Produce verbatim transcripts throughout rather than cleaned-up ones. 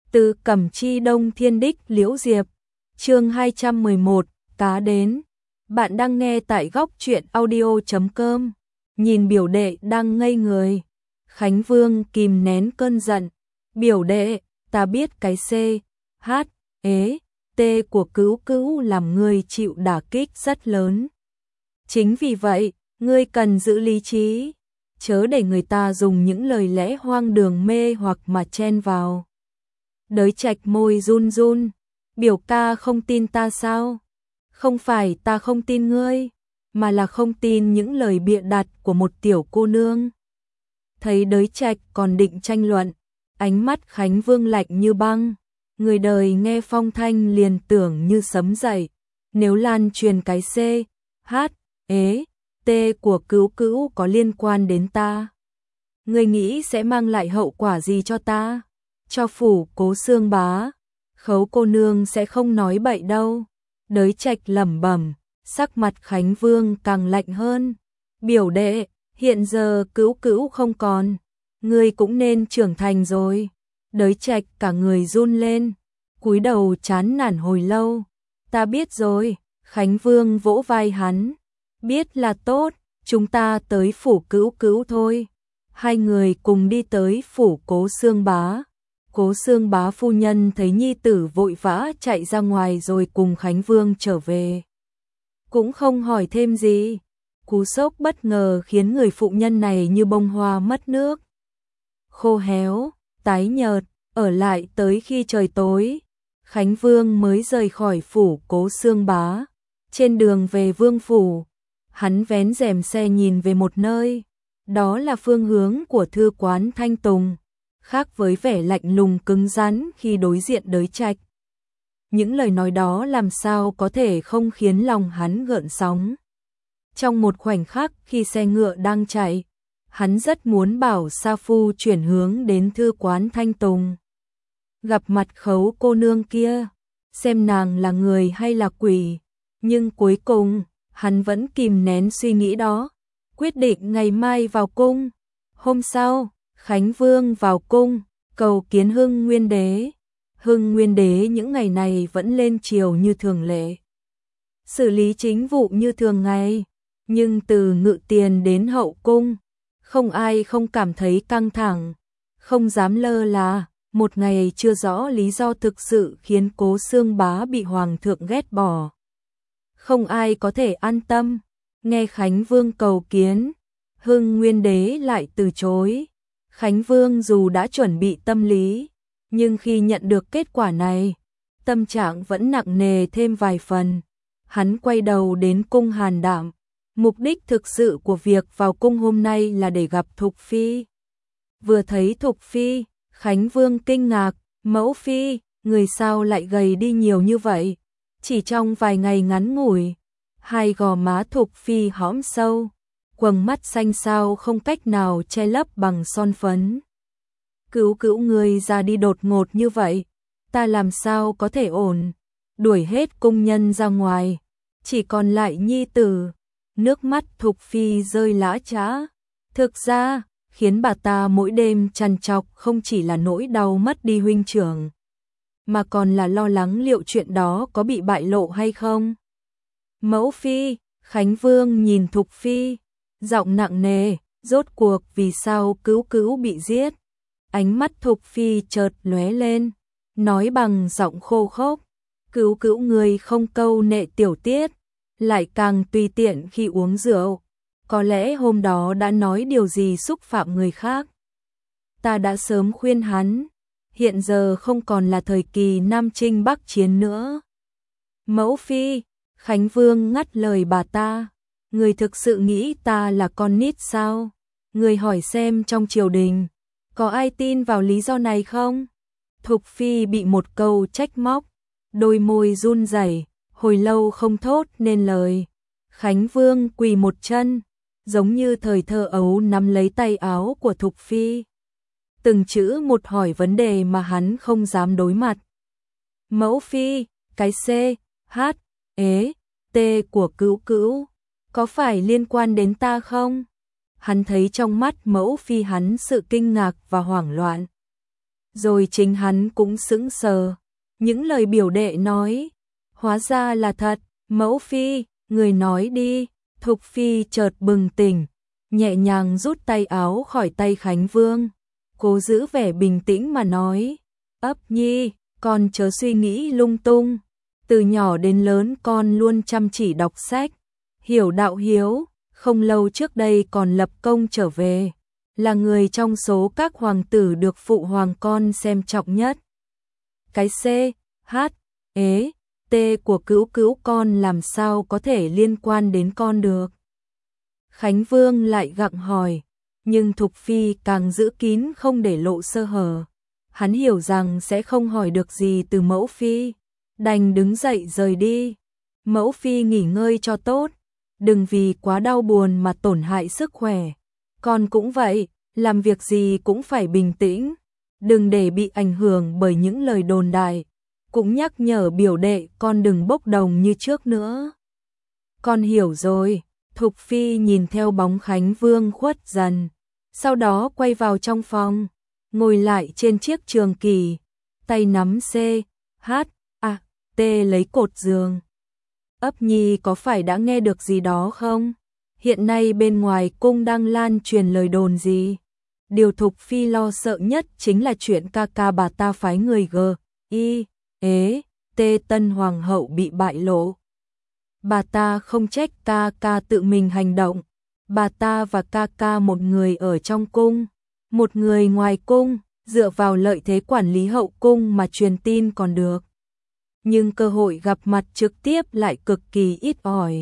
Từ Cẩm Chi Đông Thiên Đích Liễu Diệp, chương hai trăm mười một, cá đến. Bạn đang nghe tại góc truyện audio chấm com. Nhìn biểu đệ đang ngây người, Khánh Vương kìm nén cơn giận. Biểu đệ, ta biết cái C, H, ế, T của Cữu Cữu làm ngươi chịu đả kích rất lớn. Chính vì vậy, ngươi cần giữ lý trí, chớ để người ta dùng những lời lẽ hoang đường mê hoặc mà chen vào. Đới Trạch môi run run, biểu ca không tin ta sao? Không phải ta không tin ngươi, mà là không tin những lời bịa đặt của một tiểu cô nương. Thấy Đới Trạch còn định tranh luận, ánh mắt Khánh Vương lạnh như băng. Người đời nghe phong thanh liền tưởng như sấm dậy. Nếu lan truyền cái C, H, ế, T của Cữu Cữu có liên quan đến ta, ngươi nghĩ sẽ mang lại hậu quả gì cho ta? Cho phủ Cố Xương Bá, Khấu cô nương sẽ không nói bậy đâu. Đới Trạch lẩm bẩm, sắc mặt Khánh Vương càng lạnh hơn. Biểu đệ, hiện giờ Cữu Cữu không còn, ngươi cũng nên trưởng thành rồi. Đới Trạch cả người run lên, cúi đầu chán nản hồi lâu. Ta biết rồi. Khánh Vương vỗ vai hắn. Biết là tốt, chúng ta tới phủ Cữu Cữu thôi. Hai người cùng đi tới phủ Cố Xương Bá. Cố Xương Bá phu nhân thấy nhi tử vội vã chạy ra ngoài rồi cùng Khánh Vương trở về. Cũng không hỏi thêm gì. Cú sốc bất ngờ khiến người phụ nhân này như bông hoa mất nước. Khô héo, tái nhợt, ở lại tới khi trời tối. Khánh Vương mới rời khỏi phủ Cố Xương Bá. Trên đường về vương phủ, hắn vén rèm xe nhìn về một nơi. Đó là phương hướng của thư quán Thanh Tùng, khác với vẻ lạnh lùng cứng rắn khi đối diện Đới Trạch. Những lời nói đó làm sao có thể không khiến lòng hắn gợn sóng. Trong một khoảnh khắc khi xe ngựa đang chạy, hắn rất muốn bảo Sa Phu chuyển hướng đến thư quán Thanh Tùng. Gặp mặt Khấu cô nương kia, xem nàng là người hay là quỷ. Nhưng cuối cùng, hắn vẫn kìm nén suy nghĩ đó, quyết định ngày mai vào cung. Hôm sau, Khánh Vương vào cung, cầu kiến Hưng Nguyên Đế. Hưng Nguyên Đế những ngày này vẫn lên triều như thường lệ, xử lý chính vụ như thường ngày, nhưng từ ngự tiền đến hậu cung, không ai không cảm thấy căng thẳng, không dám lơ là. Một ngày chưa rõ lý do thực sự khiến Cố Xương Bá bị hoàng thượng ghét bỏ. Không ai có thể an tâm. Nghe Khánh Vương cầu kiến, Hưng Nguyên Đế lại từ chối. Khánh Vương dù đã chuẩn bị tâm lý, nhưng khi nhận được kết quả này, tâm trạng vẫn nặng nề thêm vài phần. Hắn quay đầu đến cung Hàn Đạm. Mục đích thực sự của việc vào cung hôm nay là để gặp Thục Phi. Vừa thấy Thục Phi, Khánh Vương kinh ngạc. Mẫu Phi, người sao lại gầy đi nhiều như vậy? Chỉ trong vài ngày ngắn ngủi, hai gò má Thục Phi hõm sâu, quầng mắt xanh xao không cách nào che lấp bằng son phấn. Cữu Cữu người ra đi đột ngột như vậy, ta làm sao có thể ổn? Đuổi hết cung nhân ra ngoài, chỉ còn lại nhi tử. Nước mắt Thục Phi rơi lã chã. Thực ra, khiến bà ta mỗi đêm trằn trọc không chỉ là nỗi đau mất đi huynh trưởng, mà còn là lo lắng liệu chuyện đó có bị bại lộ hay không. Mẫu Phi, Khánh Vương nhìn Thục Phi, giọng nặng nề, rốt cuộc vì sao Cữu Cữu bị giết? Ánh mắt Thục Phi chợt lóe lên, nói bằng giọng khô khốc, Cữu Cữu người không câu nệ tiểu tiết, lại càng tùy tiện khi uống rượu. Có lẽ hôm đó đã nói điều gì xúc phạm người khác. Ta đã sớm khuyên hắn, hiện giờ không còn là thời kỳ Nam Chinh Bắc Chiến nữa. Mẫu Phi, Khánh Vương ngắt lời bà ta, người thực sự nghĩ ta là con nít sao? Người hỏi xem trong triều đình, có ai tin vào lý do này không? Thục Phi bị một câu trách móc, đôi môi run rẩy, hồi lâu không thốt nên lời. Khánh Vương quỳ một chân, giống như thời thơ ấu nắm lấy tay áo của Thục Phi. Từng chữ một hỏi vấn đề mà hắn không dám đối mặt. Mẫu Phi, cái C, H, ế, T của Cữu Cữu, có phải liên quan đến ta không? Hắn thấy trong mắt Mẫu Phi hắn sự kinh ngạc và hoảng loạn. rồi chính hắn cũng sững sờ. Những lời biểu đệ nói, hóa ra là thật. Mẫu phi, người nói đi. Thục phi chợt bừng tỉnh, nhẹ nhàng rút tay áo khỏi tay Khánh Vương, cố giữ vẻ bình tĩnh mà nói, ấp nhi, con chớ suy nghĩ lung tung. Từ nhỏ đến lớn con luôn chăm chỉ đọc sách, hiểu đạo hiếu, không lâu trước đây còn lập công trở về, là người trong số các hoàng tử được phụ hoàng con xem trọng nhất. Cái C, H, ế, T của cữu cữu con làm sao có thể liên quan đến con được? Khánh Vương lại gặng hỏi, nhưng Thục Phi càng giữ kín không để lộ sơ hở. Hắn hiểu rằng sẽ không hỏi được gì từ mẫu phi, đành đứng dậy rời đi. Mẫu phi nghỉ ngơi cho tốt, đừng vì quá đau buồn mà tổn hại sức khỏe. Con cũng vậy, làm việc gì cũng phải bình tĩnh, đừng để bị ảnh hưởng bởi những lời đồn đại. Cũng nhắc nhở biểu đệ con đừng bốc đồng như trước nữa. Con hiểu rồi. Thục Phi nhìn theo bóng Khánh Vương khuất dần, sau đó quay vào trong phòng, ngồi lại trên chiếc trường kỷ, tay nắm C, H, A, T lấy cột giường. Ấp nhi có phải đã nghe được gì đó không? Hiện nay bên ngoài cung đang lan truyền lời đồn gì? Điều Thục Phi lo sợ nhất chính là chuyện ca ca bà ta phái người G, I, ế, T tân hoàng hậu bị bại lộ. Bà ta không trách ca ca tự mình hành động, bà ta và ca ca một người ở trong cung, một người ngoài cung, dựa vào lợi thế quản lý hậu cung mà truyền tin còn được. Nhưng cơ hội gặp mặt trực tiếp lại cực kỳ ít ỏi.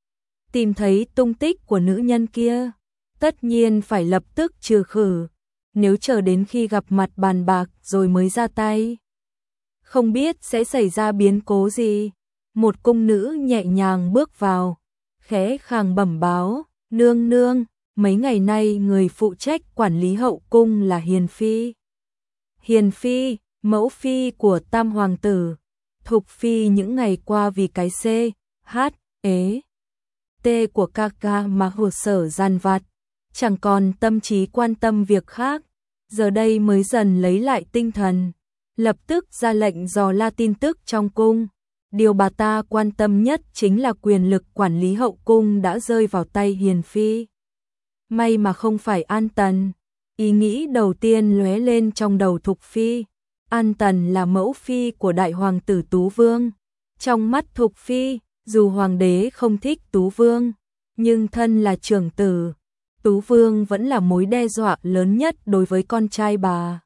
Tìm thấy tung tích của nữ nhân kia, tất nhiên phải lập tức trừ khử, nếu chờ đến khi gặp mặt bàn bạc rồi mới ra tay, không biết sẽ xảy ra biến cố gì. Một cung nữ nhẹ nhàng bước vào, khẽ khàng bẩm báo, nương nương, mấy ngày nay người phụ trách quản lý hậu cung là Hiền Phi. Hiền Phi, mẫu phi của tam hoàng tử. Thục Phi những ngày qua vì cái C, H, ế, T của ca ca mà hồ sở gian vặt, chẳng còn tâm trí quan tâm việc khác, giờ đây mới dần lấy lại tinh thần, lập tức ra lệnh dò la tin tức trong cung. Điều bà ta quan tâm nhất chính là quyền lực quản lý hậu cung đã rơi vào tay Hiền Phi. May mà không phải An Tần. Ý nghĩ đầu tiên lóe lên trong đầu Thục Phi. An Tần là mẫu phi của đại hoàng tử Tú Vương. Trong mắt Thục Phi, dù hoàng đế không thích Tú Vương, nhưng thân là trưởng tử, Tú Vương vẫn là mối đe dọa lớn nhất đối với con trai bà.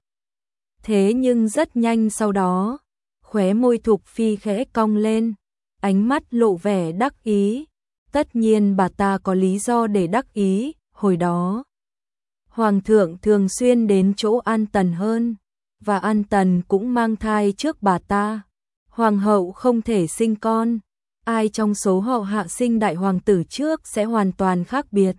Thế nhưng rất nhanh sau đó, khóe môi Thục Phi khẽ cong lên, ánh mắt lộ vẻ đắc ý. Tất nhiên bà ta có lý do để đắc ý, hồi đó Hoàng thượng thường xuyên đến chỗ An Tần hơn, và An Tần cũng mang thai trước bà ta. Hoàng hậu không thể sinh con, ai trong số họ hạ sinh đại hoàng tử trước sẽ hoàn toàn khác biệt.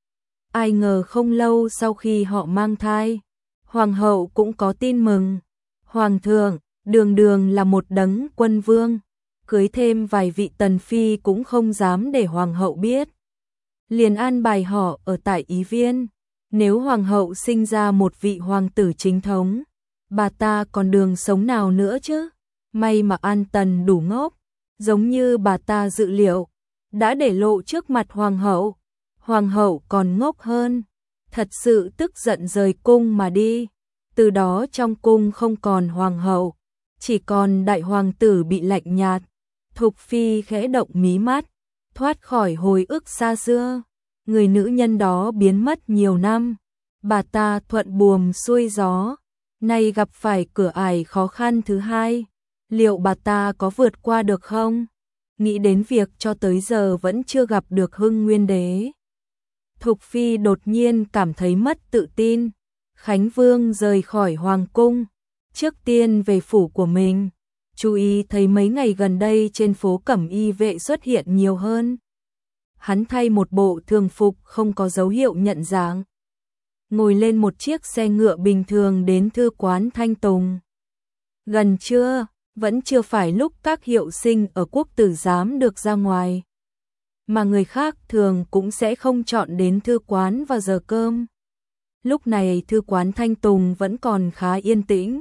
Ai ngờ không lâu sau khi họ mang thai, Hoàng hậu cũng có tin mừng. Hoàng thượng đường đường là một đấng quân vương, cưới thêm vài vị tần phi cũng không dám để hoàng hậu biết. Liền an bài họ ở tại Ý Viên, nếu hoàng hậu sinh ra một vị hoàng tử chính thống, bà ta còn đường sống nào nữa chứ? May mà An Tần đủ ngốc, giống như bà ta dự liệu, đã để lộ trước mặt hoàng hậu. Hoàng hậu còn ngốc hơn, thật sự tức giận rời cung mà đi. Từ đó trong cung không còn hoàng hậu, chỉ còn đại hoàng tử bị lạnh nhạt. Thục Phi khẽ động mí mắt, thoát khỏi hồi ức xa xưa. Người nữ nhân đó biến mất nhiều năm, bà ta thuận buồm xuôi gió, nay gặp phải cửa ải khó khăn thứ hai, liệu bà ta có vượt qua được không? Nghĩ đến việc cho tới giờ vẫn chưa gặp được Hưng Nguyên Đế, Thục Phi đột nhiên cảm thấy mất tự tin. Khánh Vương rời khỏi hoàng cung, trước tiên về phủ của mình, chú ý thấy mấy ngày gần đây trên phố cẩm y vệ xuất hiện nhiều hơn. Hắn thay một bộ thường phục không có dấu hiệu nhận dạng, ngồi lên một chiếc xe ngựa bình thường đến thư quán Thanh Tùng. Gần trưa, vẫn chưa phải lúc các hiệu sinh ở quốc tử giám được ra ngoài, mà người khác thường cũng sẽ không chọn đến thư quán vào giờ cơm. Lúc này thư quán Thanh Tùng vẫn còn khá yên tĩnh,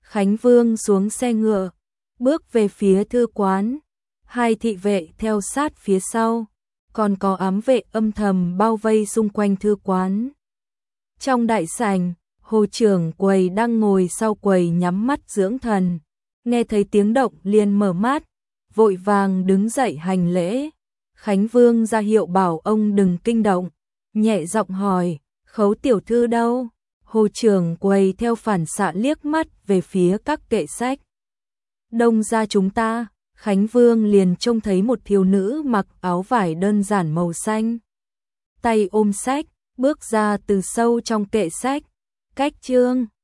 Khánh Vương xuống xe ngựa, bước về phía thư quán, hai thị vệ theo sát phía sau, còn có ám vệ âm thầm bao vây xung quanh thư quán. Trong đại sảnh, Hồ trưởng quầy đang ngồi sau quầy nhắm mắt dưỡng thần, nghe thấy tiếng động liền mở mắt, vội vàng đứng dậy hành lễ. Khánh Vương ra hiệu bảo ông đừng kinh động, nhẹ giọng hỏi, Khấu tiểu thư đâu? Hồ trưởng quầy theo phản xạ liếc mắt về phía các kệ sách. Đông ra chúng ta, Khánh Vương liền trông thấy một thiếu nữ mặc áo vải đơn giản màu xanh, tay ôm sách, bước ra từ sâu trong kệ sách. Cách chương